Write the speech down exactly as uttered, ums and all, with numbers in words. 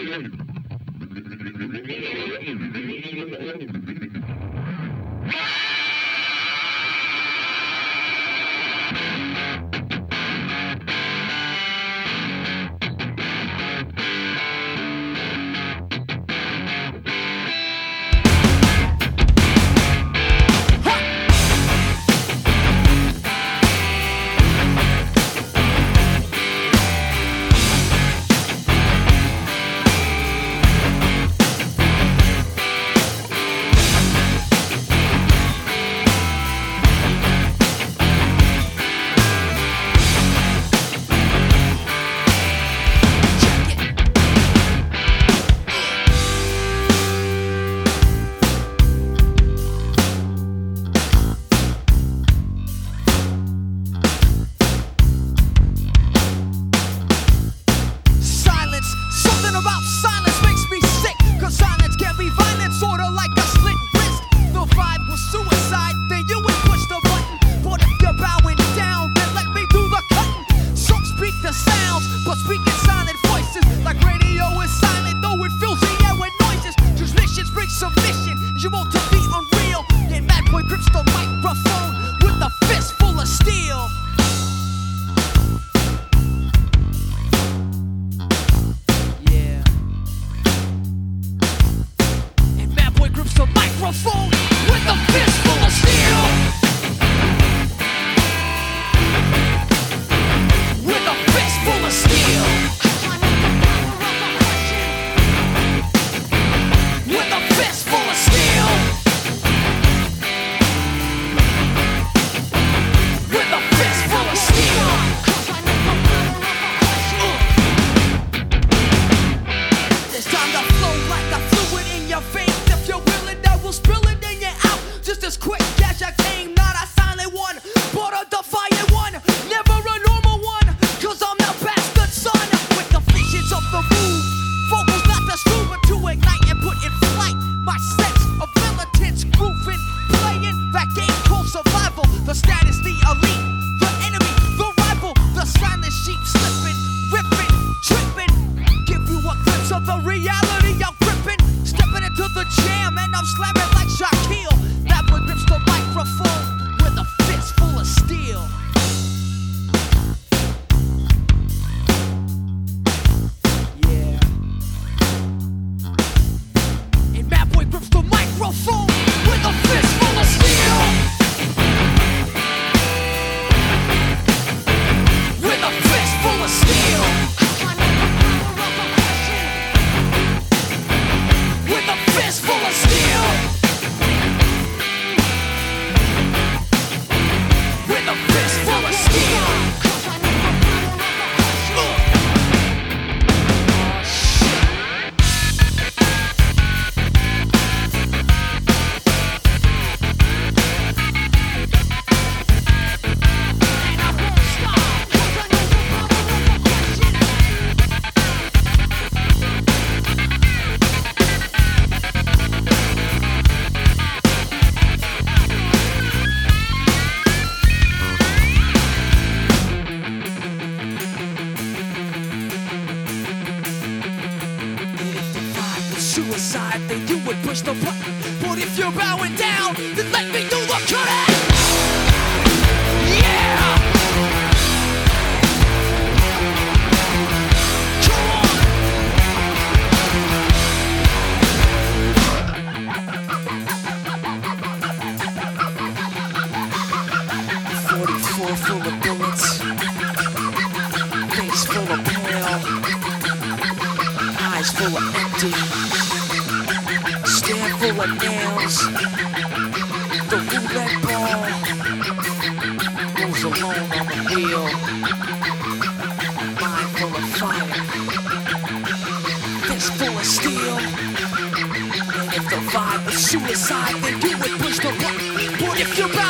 suicide, then you would push the button. But if you're bowing down, then let me do the cutting. Yeah! Come on! forty-four full of bullets, face full of pale, eyes full of empty, stand full of nails. The roulette ball goes alone on the wheel. Mind full of fire, fist full of steel. And if the vibe was suicide, then you would push the button. But if you're